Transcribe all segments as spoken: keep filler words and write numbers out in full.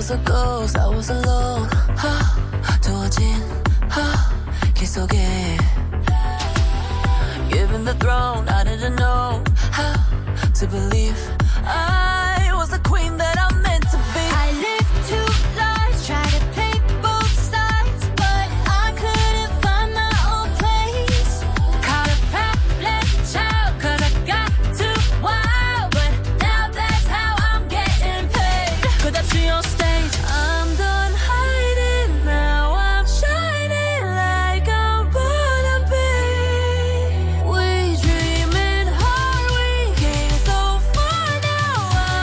was a ghost, I was alone. 두어진 길 속에 given the throne, I didn't know how to believe I was the queen that I'm meant to be. I lived two lives, tried to play both sides, but I couldn't find my own place. Caught a problem child, cause I got too wild, but now that's how I'm getting paid. Could I see on stage? I'm done hiding, now I'm shining like I'm born to be. We dreaming hard, we came so far, now I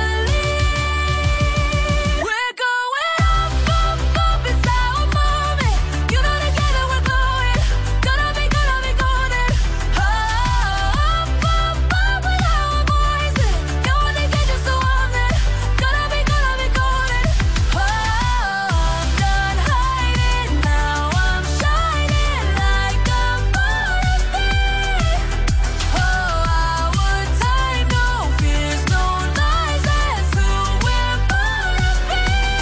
believe we're going up, up, up, it's our moment. You know together we're glowing, gonna be, gonna be golden. Oh, up, up, up with our voices. You wanna get just so warm then, gonna be, gonna be golden. Oh, I'm done hiding, now I'm shining like I'm born to be. Oh, our time, no fears, no lies, that's who we're born to be.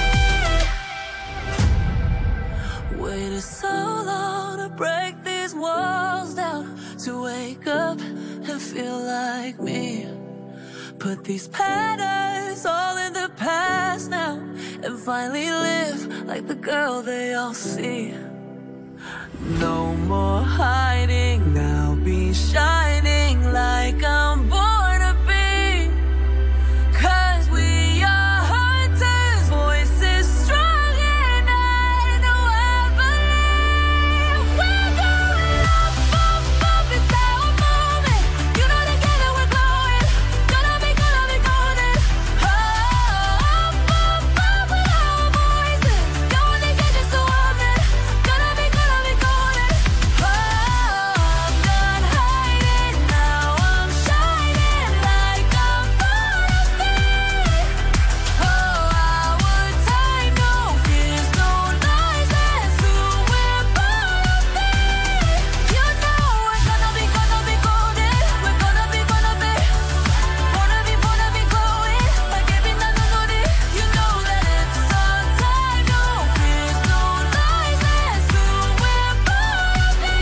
Waited so long to break these walls down, to wake up and feel like me. Put these patterns all in the past now, and finally live like the girl they all see. No more hiding, now be shining like I'm born to be. Cause we are hunters, voices strong, and I know I believe we're going up, up, up, it's our moment. You know together we're glowing, gonna be, gonna be golden. Oh, up, up, up with our voices. You wanna get just so warm then, gonna be, gonna be golden. Oh, I'm done hiding, now I'm shining like I'm born to be. Oh, our time, no fears, no lies, that's who we're born to be. You know we're gonna be, gonna be golden. We're gonna be, gonna be, wanna be, wanna be glowing like every night on the day. You know that it's our time, no fears, no lies, that's who we're born to be.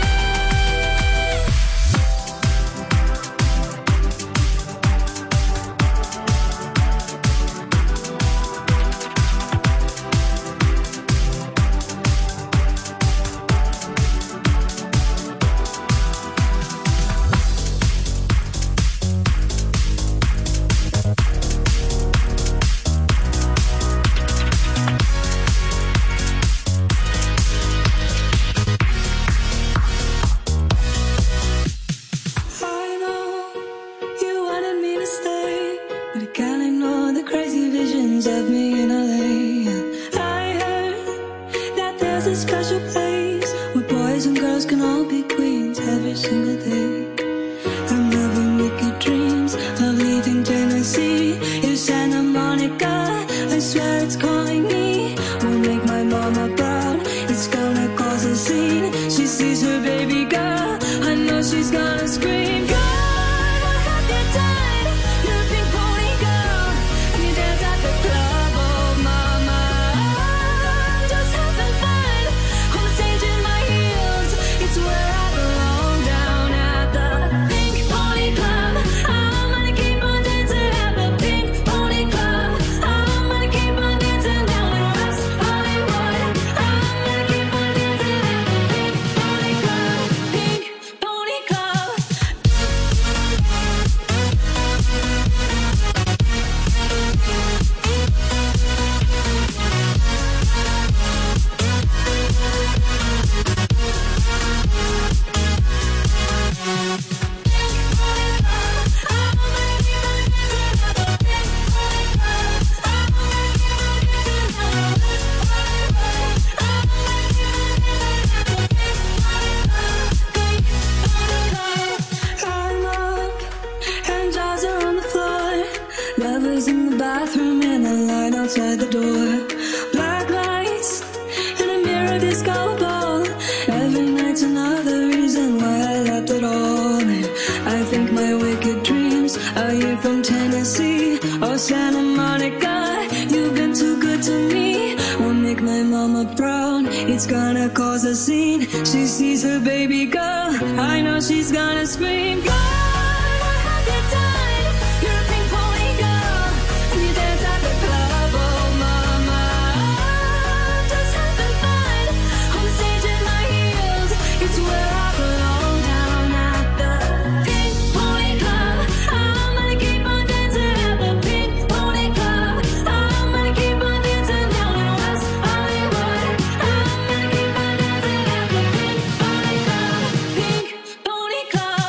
I know you wanted me to stay, but I can't ignore the crazy visions of me in L A. I heard that there's a special place where boys and girls can all be queens every single day. I'm having wicked dreams of leaving Tennessee. You Santa Monica, I swear it's calling me. Won't make my mama proud, it's gonna cause a scene. She sees her baby girl, I know she's gonna scream. God, what have you done? You're a pink pony girl, and you dance at the club. Oh mama, I'm just having fun on the stage in my heels. It's where I belong, down at the Pink Pony Club. I'm gonna keep on dancing at the Pink Pony Club. I'm gonna keep on dancing down in West Hollywood. I'm gonna keep on dancing at the Pink Pony Club. Pink Pony Club. I'm up and jaws are on the floor. Lovers in the bathroom and the line outside the door. Black lights and a mirror disco ball. Every night's another reason why I left it all. And I think my wicked dreams are you from Tennessee or Santa Monica. You've been too good to me. mama proud. It's gonna cause a scene. She sees her baby girl. I know she's gonna scream. God, what have you done? You're a pink pony girl, and you dance at the club. Oh mama, I'm just having fun on the stage in my heels. It's where I belong, down at the Pink Pony Club. I'm gonna keep on dancing at the Pink Pony Club. I'm gonna keep on dancing down in West Hollywood. I'm gonna keep on dancing at the Pink Pony Club. Pink Pony Club.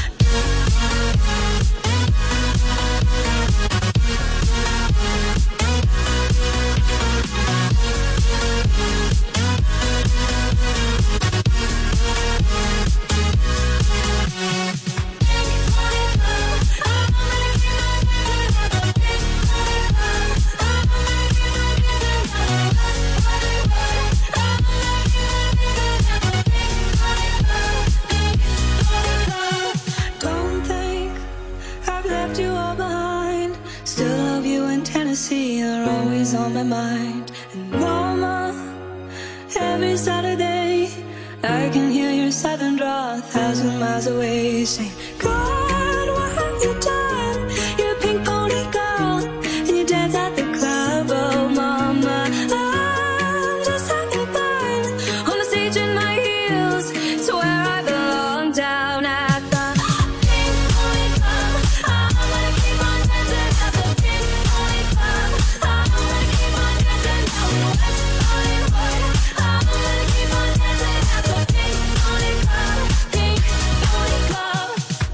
Don't think I've left you all behind. Still love you in Tennessee, you're always on my mind. And mama, every Saturday I can hear your southern draw a thousand miles away. Say, God, what have you done? You're a pink pony girl, and you dance at the club. Oh mama, I'm just having fun on the stage in my heels. It's where I belong, down at the Pink Pony Club. I'm gonna keep on dancing at the Pink Pony Club. I'm gonna keep on dancing down in West Hollywood. I'm gonna keep on dancing at the Pink Pony Club. Pink Pony Club.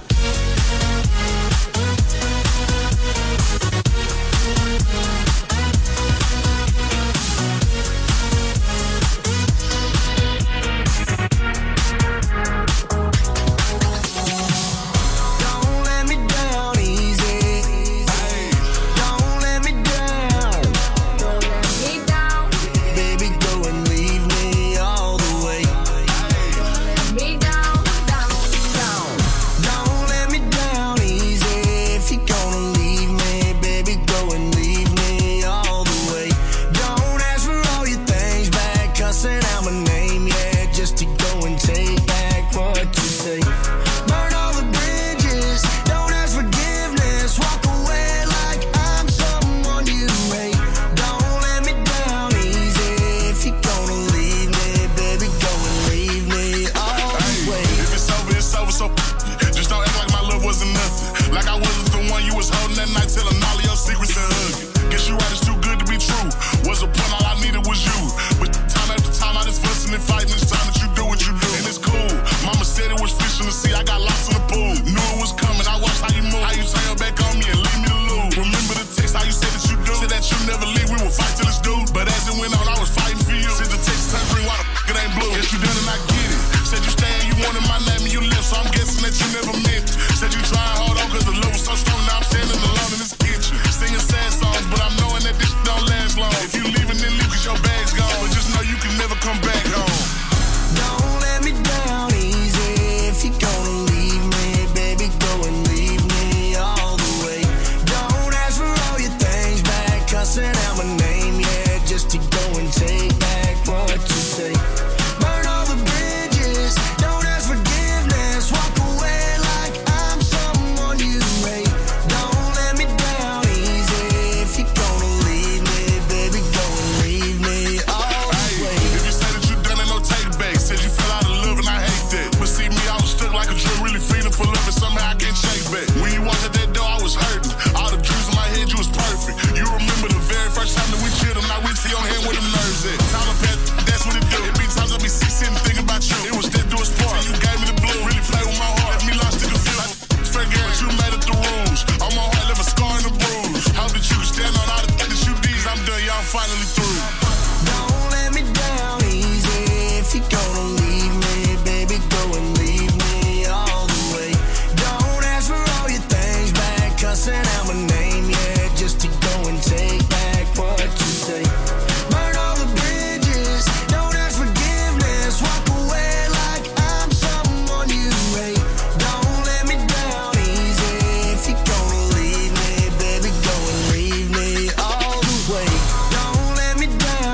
Don't let me down easy. Don't let me down. Don't let me down, Baby, go and leave me all the way. me down, down, down. Don't let me down easy. If you're gonna leave me, baby, go and leave me all the way. Don't ask for all your things back, cussing out my name, yeah, just to go and take back what you say. Burn all the bridges, don't ask forgiveness, walk away like I'm someone you hate. Don't let me down easy. If you're gonna leave me, baby, go and leave me all the way. If it's over, it's over, so just don't act like my love wasn't nothing. Like I wasn't the one you was holding that night, telling all of your secrets and hugging. Guess you right, it's too good to be true. Was a point, all I needed was you. But time after time, I just fussing and fighting. It's time that you do what you do, and it's cool. Mama said it was fish in the sea, I got lost in the pool. Knew it was coming, I watched how you move, how you turn your back on me and leave me to lose. Remember the text, how you said that you do, said that you never leave, we would fight till it's due. But as it went on, I was fighting for you. Since the text turned green, why the f*** it ain't blue? Guess you done and I get it. Said you stay and you wanted my name and you left, so I'm guessing that you never meant it. Said you trying hard on cause the love was so strong, now I'm standing alone in this kitchen. Singing sad songs, but I'm knowing that this don't last long. If you leaving, then leave cause your bag's gone. But just know you can never come back home. Don't let me down easy. If you're gonna leave me, baby, go and leave me all the way. Don't ask for all your things back, cussing out my name, yeah, just to go and take back what you say. Burn all the bridges, don't ask forgiveness, walk away like I'm someone you hate. Don't let me down easy. If you're gonna leave me, baby, go and leave me all the way. If you say that you done it, no take back. Said you fell out of love and I hate that. But see me, I was stuck like a drug, really feeling for love and somehow I can't shake back. When you walked at that door, I was hurting. All the dreams in my head, you was perfect. You remember the very first time that we chilled and I reached for your hand where them nerves at. Time to pass, that's what it do. It be times I be sick sitting thinking about you. It was that do us part. You gave me the blue, really play with my heart. Left me lost in the field. Like, fair game, but you made it the rules. On my heart, left a scar and a bruise. Hope that you can stand on all the things that you did. I'm done, y'all finally through. Don't let me down easy. If you're gonna leave me, baby, go and leave me all the way. Don't ask for all your things back, cussing out my name, yeah, just to go and take back what you say. Burn all the bridges, don't ask forgiveness, walk away like I'm someone you hate. Don't let me down easy. If you're gonna leave me, baby, go and leave me all the way. Don't let me down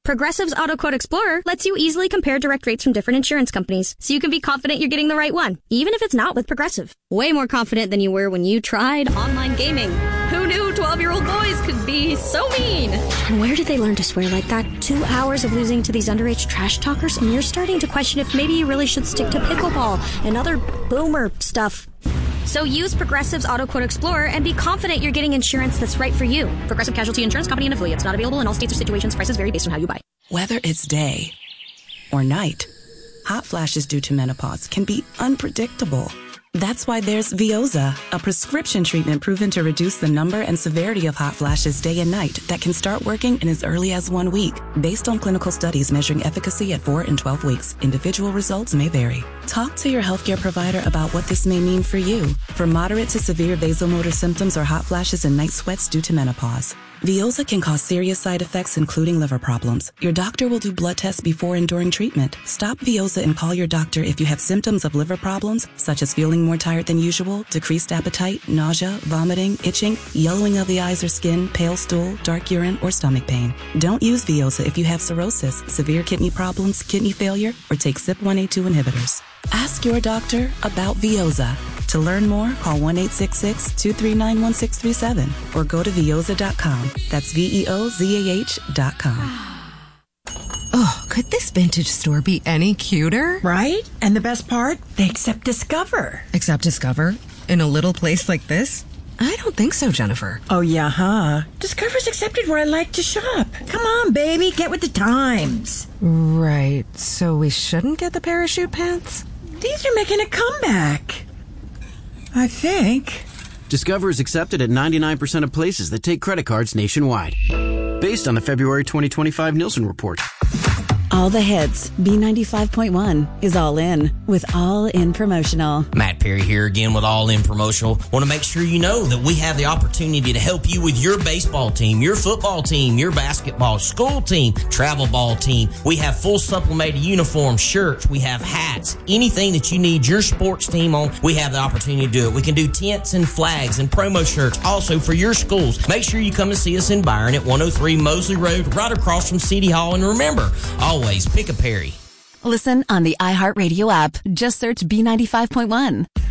Progressive's Auto Quote Explorer lets you easily compare direct rates from different insurance companies, so you can be confident you're getting the right one, even if it's not with Progressive. Way more confident than you were when you tried online gaming. Who knew twelve-year-old boys could be so mean? And where did they learn to swear like that? Two hours of losing to these underage trash talkers, and you're starting to question if maybe you really should stick to pickleball and other boomer stuff. So use Progressive's Auto Quote Explorer and be confident you're getting insurance that's right for you. Progressive Casualty Insurance Company and affiliates. Not available in all states or situations. Prices vary based on how you buy. Whether it's day or night, hot flashes due to menopause can be unpredictable. That's why there's Veoza, a prescription treatment proven to reduce the number and severity of hot flashes day and night that can start working in as early as one week. Based on clinical studies measuring efficacy at four and twelve weeks, individual results may vary. Talk to your healthcare provider about what this may mean for you. For moderate to severe vasomotor symptoms or hot flashes and night sweats due to menopause, Veoza can cause serious side effects, including liver problems. Your doctor will do blood tests before and during treatment. Stop Veoza and call your doctor if you have symptoms of liver problems, such as feeling more tired than usual, decreased appetite, nausea, vomiting, itching, yellowing of the eyes or skin, pale stool, dark urine, or stomach pain. Don't use Veoza if you have cirrhosis, severe kidney problems, kidney failure, or take C Y P one A two inhibitors. Ask your doctor about Veoza. To learn more, call one eight six six, two three nine, one six three seven or go to veoza dot com. That's V E O Z A H dot com. Oh, could this vintage store be any cuter? Right? And the best part? They accept Discover. Accept Discover? In a little place like this? I don't think so, Jennifer. Oh, yeah, huh? Discover's accepted where I like to shop. Come on, baby, get with the times. Right, so we shouldn't get the parachute pants? These are making a comeback. I think. Discover is accepted at ninety-nine percent of places that take credit cards nationwide. Based on the February twenty twenty-five Nielsen report. All the hits. B ninety-five point one is all in with All In Promotional. Matt Perry here again with All In Promotional. Want to make sure you know that we have the opportunity to help you with your baseball team, your football team, your basketball, school team, travel ball team. We have full supplemented uniforms, shirts, we have hats, anything that you need your sports team on, we have the opportunity to do it. We can do tents and flags and promo shirts also for your schools. Make sure you come and see us in Byron at one oh three Mosley Road, right across from City Hall. And remember, always Always pick a Perry. Listen on the iHeartRadio app. Just search B ninety-five point one.